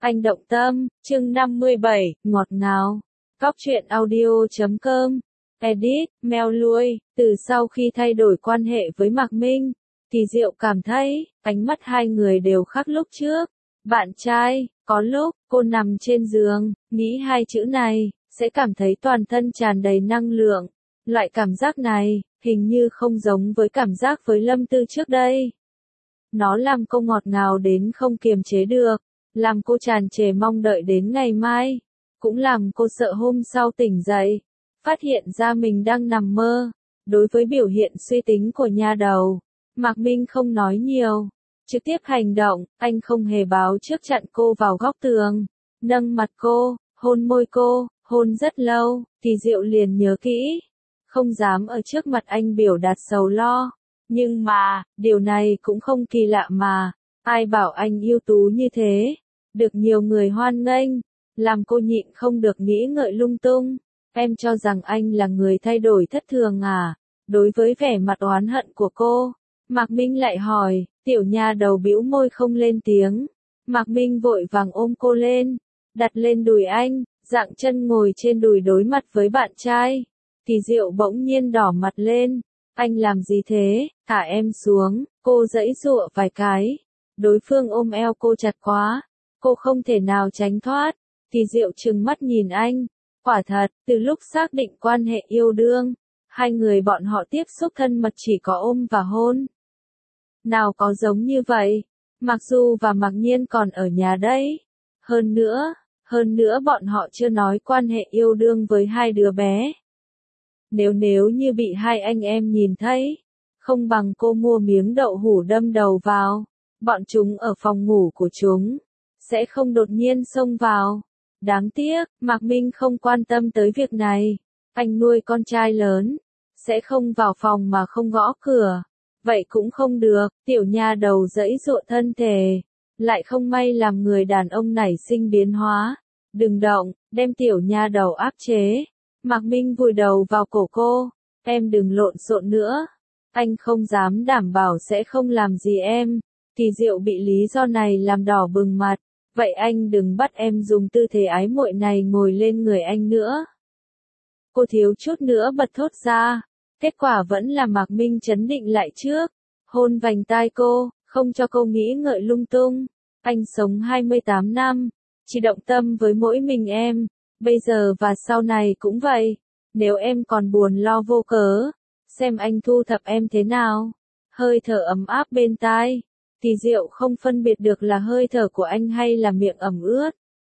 Anh động tâm, chương 57, ngọt ngào. Cóc truyện audio.com. Edit, Mèo lui, từ sau khi thay đổi quan hệ với Mạc Minh, thì Diệu cảm thấy, ánh mắt hai người đều khác lúc trước. Bạn trai, có lúc, cô nằm trên giường, nghĩ hai chữ này, sẽ cảm thấy toàn thân tràn đầy năng lượng. Loại cảm giác này, hình như không giống với cảm giác với Lâm Tư trước đây. Nó làm cô ngọt ngào đến không kiềm chế được, làm cô tràn trề mong đợi đến ngày mai, cũng làm cô sợ hôm sau tỉnh dậy, phát hiện ra mình đang nằm mơ. Đối với biểu hiện suy tính của nha đầu, Mạc Minh không nói nhiều, trực tiếp hành động. Anh không hề báo trước chặn cô vào góc tường, nâng mặt cô, hôn môi cô, hôn rất lâu, thì Diệu liền nhớ kỹ, không dám ở trước mặt anh biểu đạt sầu lo. Nhưng mà, điều này cũng không kỳ lạ mà, ai bảo anh ưu tú như thế, được nhiều người hoan nghênh, làm cô nhịn không được nghĩ ngợi lung tung. Em cho rằng anh là người thay đổi thất thường à? Đối với vẻ mặt oán hận của cô, Mạc Minh lại hỏi. Tiểu nha đầu bĩu môi không lên tiếng. Mạc Minh vội vàng ôm cô lên, đặt lên đùi anh, dạng chân ngồi trên đùi đối mặt với bạn trai. Thì Diệu bỗng nhiên đỏ mặt lên. Anh làm gì thế? Thả em xuống. Cô giãy giụa vài cái. Đối phương ôm eo cô chặt quá, cô không thể nào tránh thoát. Thì Diệu trừng mắt nhìn anh. Quả thật, từ lúc xác định quan hệ yêu đương, hai người bọn họ tiếp xúc thân mật chỉ có ôm và hôn. Nào có giống như vậy, Mạc Du và Mạc Nhiên còn ở nhà đấy. Hơn nữa bọn họ chưa nói quan hệ yêu đương với hai đứa bé. Nếu như bị hai anh em nhìn thấy, không bằng cô mua miếng đậu hũ đâm đầu vào, bọn chúng ở phòng ngủ của chúng, sẽ không đột nhiên xông vào. Đáng tiếc, Mạc Minh không quan tâm tới việc này. Anh nuôi con trai lớn, sẽ không vào phòng mà không gõ cửa. Vậy cũng không được, tiểu nha đầu giãy giụa thân thể, lại không may làm người đàn ông nảy sinh biến hóa. Đừng động, đem tiểu nha đầu áp chế. Mạc Minh vùi đầu vào cổ cô, em đừng lộn xộn nữa. Anh không dám đảm bảo sẽ không làm gì em. Thì Diệu bị lý do này làm đỏ bừng mặt. Vậy anh đừng bắt em dùng tư thế ái muội này ngồi lên người anh nữa. Cô thiếu chút nữa bật thốt ra. Kết quả vẫn là Mạc Minh trấn định lại trước, hôn vành tai cô, không cho cô nghĩ ngợi lung tung. Anh sống 28 năm, chỉ động tâm với mỗi mình em, bây giờ và sau này cũng vậy. Nếu em còn buồn lo vô cớ, xem anh thu thập em thế nào. Hơi thở ấm áp bên tai, thì Diệu không phân biệt được là hơi thở của anh hay là miệng ẩm ướt.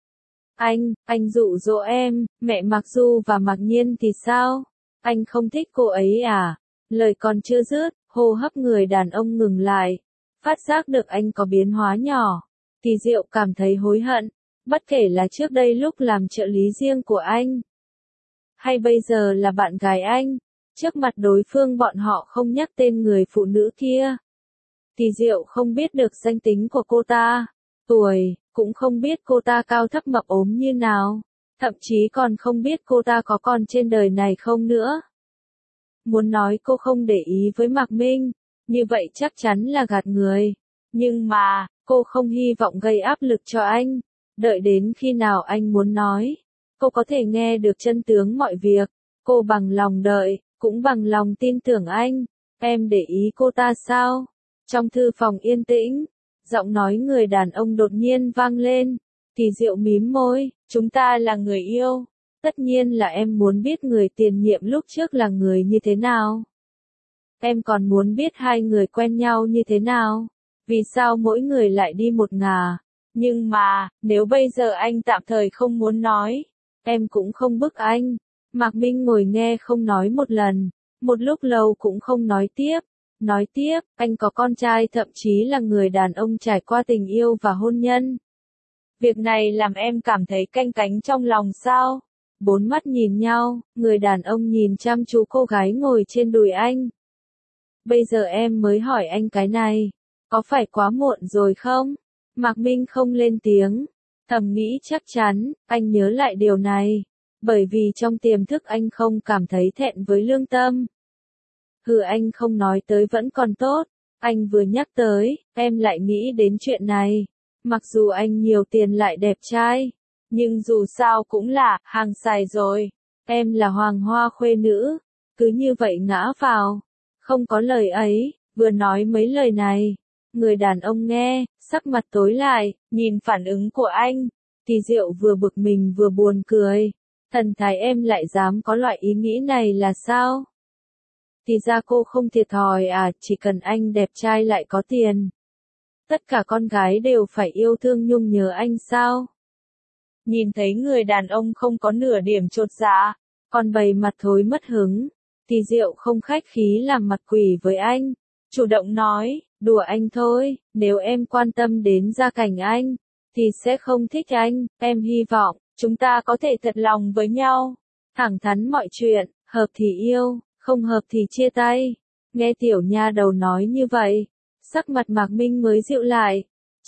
Anh dụ dỗ em, mẹ Mạc Du và Mạc Nhiên thì sao? Anh không thích cô ấy à? Lời còn chưa dứt, hô hấp người đàn ông ngừng lại. Phát giác được anh có biến hóa nhỏ. Thì Diệu cảm thấy hối hận. Bất kể là trước đây lúc làm trợ lý riêng của anh, hay bây giờ là bạn gái anh, trước mặt đối phương bọn họ không nhắc tên người phụ nữ kia. Thì Diệu không biết được danh tính của cô ta, tuổi, cũng không biết cô ta cao thấp mập ốm như nào. Thậm chí còn không biết cô ta có còn trên đời này không nữa. Muốn nói cô không để ý với Mạc Minh, như vậy chắc chắn là gạt người. Nhưng mà, cô không hy vọng gây áp lực cho anh. Đợi đến khi nào anh muốn nói, cô có thể nghe được chân tướng mọi việc. Cô bằng lòng đợi, cũng bằng lòng tin tưởng anh. Em để ý cô ta sao? Trong thư phòng yên tĩnh, giọng nói người đàn ông đột nhiên vang lên. Thì Diệu mím môi, chúng ta là người yêu. Tất nhiên là em muốn biết người tiền nhiệm lúc trước là người như thế nào. Em còn muốn biết hai người quen nhau như thế nào. Vì sao mỗi người lại đi một ngả. Nhưng mà, nếu bây giờ anh tạm thời không muốn nói, em cũng không bức anh. Mạc Minh ngồi nghe không nói một lần, một lúc lâu cũng không nói tiếp. Nói tiếp, anh có con trai thậm chí là người đàn ông trải qua tình yêu và hôn nhân. Việc này làm em cảm thấy canh cánh trong lòng sao? Bốn mắt nhìn nhau, người đàn ông nhìn chăm chú cô gái ngồi trên đùi anh. Bây giờ em mới hỏi anh cái này, có phải quá muộn rồi không? Mạc Minh không lên tiếng, thầm nghĩ chắc chắn, anh nhớ lại điều này, bởi vì trong tiềm thức anh không cảm thấy thẹn với lương tâm. Anh không nói tới vẫn còn tốt, anh vừa nhắc tới, em lại nghĩ đến chuyện này. Mặc dù anh nhiều tiền lại đẹp trai, nhưng dù sao cũng là hàng xài rồi. Em là hoàng hoa khuê nữ, cứ như vậy ngã vào. Không có lời ấy, vừa nói mấy lời này. Người đàn ông nghe, sắc mặt tối lại, nhìn phản ứng của anh. Thì Diệu vừa bực mình vừa buồn cười. Thần thái em lại dám có loại ý nghĩ này là sao? Thì ra cô không thiệt thòi à, chỉ cần anh đẹp trai lại có tiền. Tất cả con gái đều phải yêu thương nhung nhớ anh sao? Nhìn thấy người đàn ông không có nửa điểm chột dạ, còn bày mặt thối mất hứng. Thì Diệu không khách khí làm mặt quỷ với anh. Chủ động nói, đùa anh thôi, nếu em quan tâm đến gia cảnh anh, thì sẽ không thích anh, em hy vọng, chúng ta có thể thật lòng với nhau. Thẳng thắn mọi chuyện, hợp thì yêu, không hợp thì chia tay. Nghe tiểu nha đầu nói như vậy, sắc mặt Mạc Minh mới dịu lại.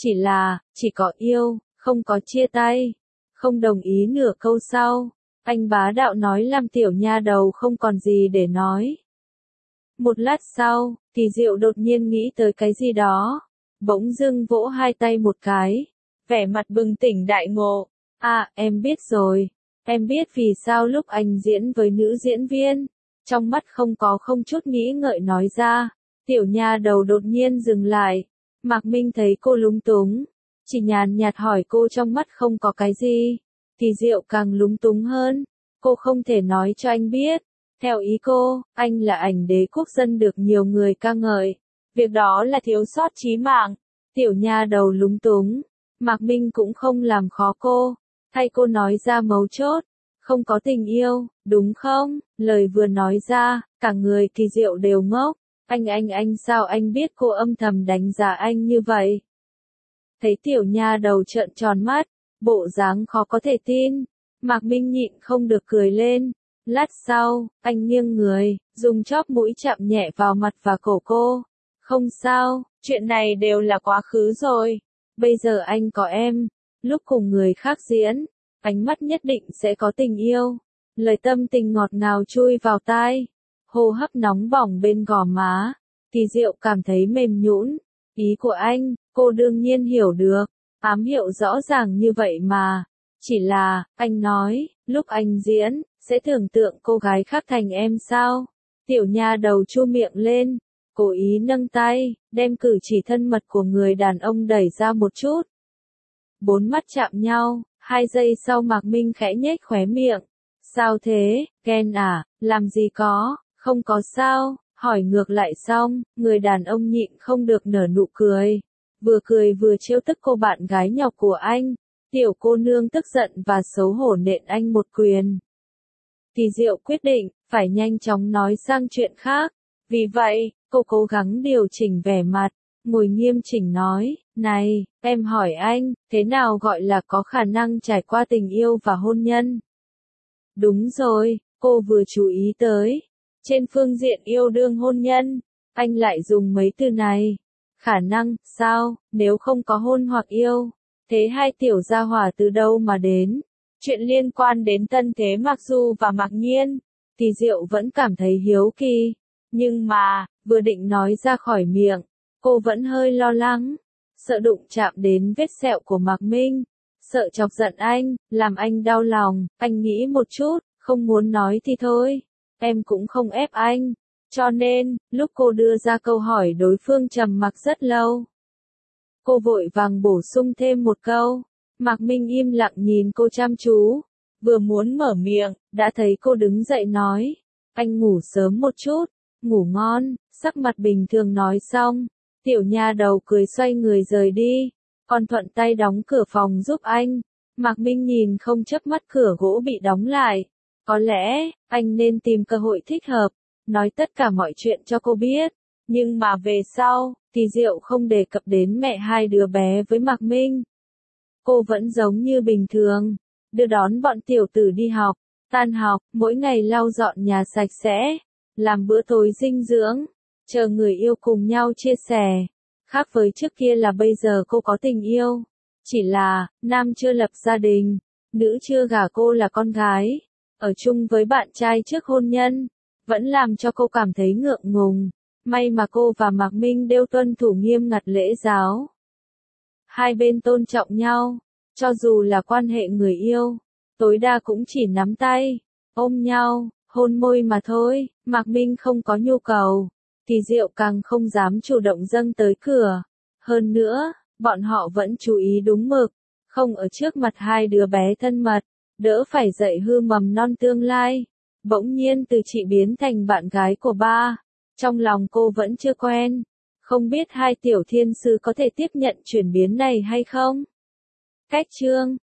Chỉ có yêu, không có chia tay. Không đồng ý nửa câu sau, anh bá đạo nói làm tiểu nha đầu không còn gì để nói. Một lát sau, thì Diệu đột nhiên nghĩ tới cái gì đó. Bỗng dưng vỗ hai tay một cái. Vẻ mặt bừng tỉnh đại ngộ. À, em biết rồi. Em biết vì sao lúc anh diễn với nữ diễn viên. Trong mắt không chút nghĩ ngợi nói ra. Tiểu nha đầu đột nhiên dừng lại. Mạc Minh thấy cô lúng túng. Chỉ nhàn nhạt hỏi cô trong mắt không có cái gì. Thì Diệu càng lúng túng hơn. Cô không thể nói cho anh biết. Theo ý cô, anh là ảnh đế quốc dân được nhiều người ca ngợi. Việc đó là thiếu sót chí mạng. Tiểu nha đầu lúng túng. Mạc Minh cũng không làm khó cô. Thay cô nói ra mấu chốt. Không có tình yêu, đúng không? Lời vừa nói ra, cả người Kỳ Diệu đều ngốc. Anh sao anh biết cô âm thầm đánh giá anh như vậy? Thấy tiểu nha đầu trợn tròn mắt, bộ dáng khó có thể tin. Mạc Minh nhịn không được cười lên. Lát sau, anh nghiêng người, dùng chóp mũi chạm nhẹ vào mặt và cổ cô. Không sao, chuyện này đều là quá khứ rồi. Bây giờ anh có em. Lúc cùng người khác diễn, ánh mắt nhất định sẽ có tình yêu. Lời tâm tình ngọt ngào chui vào tai. Hô hấp nóng bỏng bên gò má. Thì Diệu cảm thấy mềm nhũn. Ý của anh, cô đương nhiên hiểu được. Ám hiệu rõ ràng như vậy mà. Chỉ là, anh nói, lúc anh diễn, sẽ tưởng tượng cô gái khác thành em sao? Tiểu nha đầu chu miệng lên, cố ý nâng tay, đem cử chỉ thân mật của người đàn ông đẩy ra một chút. Bốn mắt chạm nhau, 2 giây sau Mạc Minh khẽ nhếch khóe miệng. Sao thế, ghen à, làm gì có, không có sao, hỏi ngược lại xong, người đàn ông nhịn không được nở nụ cười. Vừa cười vừa trêu tức cô bạn gái nhọc của anh. Tiểu cô nương tức giận và xấu hổ nện anh một quyền. Thì Diệu quyết định, phải nhanh chóng nói sang chuyện khác. Vì vậy, cô cố gắng điều chỉnh vẻ mặt, ngồi nghiêm chỉnh nói, này, em hỏi anh, thế nào gọi là có khả năng trải qua tình yêu và hôn nhân? Đúng rồi, cô vừa chú ý tới. Trên phương diện yêu đương hôn nhân, anh lại dùng mấy từ này. Khả năng, sao, nếu không có hôn hoặc yêu, thế hai tiểu gia hỏa từ đâu mà đến? Chuyện liên quan đến Tân Thế Mặc Du và Mạc Nhiên, thì Diệu vẫn cảm thấy hiếu kỳ. Nhưng mà, vừa định nói ra khỏi miệng, cô vẫn hơi lo lắng. Sợ đụng chạm đến vết sẹo của Mạc Minh. Sợ chọc giận anh, làm anh đau lòng. Anh nghĩ một chút, không muốn nói thì thôi. Em cũng không ép anh. Cho nên, lúc cô đưa ra câu hỏi đối phương trầm mặc rất lâu. Cô vội vàng bổ sung thêm một câu. Mạc Minh im lặng nhìn cô chăm chú. Vừa muốn mở miệng, đã thấy cô đứng dậy nói. Anh ngủ sớm một chút, ngủ ngon, sắc mặt bình thường nói xong. Tiểu nha đầu cười xoay người rời đi. Còn thuận tay đóng cửa phòng giúp anh. Mạc Minh nhìn không chớp mắt cửa gỗ bị đóng lại. Có lẽ, anh nên tìm cơ hội thích hợp, nói tất cả mọi chuyện cho cô biết. Nhưng mà về sau, thì Diệu không đề cập đến mẹ hai đứa bé với Mạc Minh. Cô vẫn giống như bình thường, đưa đón bọn tiểu tử đi học, tan học, mỗi ngày lau dọn nhà sạch sẽ, làm bữa tối dinh dưỡng, chờ người yêu cùng nhau chia sẻ. Khác với trước kia là bây giờ cô có tình yêu. Chỉ là, nam chưa lập gia đình, nữ chưa gả cô là con gái. Ở chung với bạn trai trước hôn nhân, vẫn làm cho cô cảm thấy ngượng ngùng. May mà cô và Mạc Minh đều tuân thủ nghiêm ngặt lễ giáo. Hai bên tôn trọng nhau, cho dù là quan hệ người yêu, tối đa cũng chỉ nắm tay, ôm nhau, hôn môi mà thôi. Mạc Minh không có nhu cầu, thì Diệu càng không dám chủ động dâng tới cửa. Hơn nữa, bọn họ vẫn chú ý đúng mực, không ở trước mặt hai đứa bé thân mật, đỡ phải dạy hư mầm non tương lai. Bỗng nhiên từ chị biến thành bạn gái của ba, trong lòng cô vẫn chưa quen, không biết hai tiểu thiên sư có thể tiếp nhận chuyển biến này hay không. Cách chương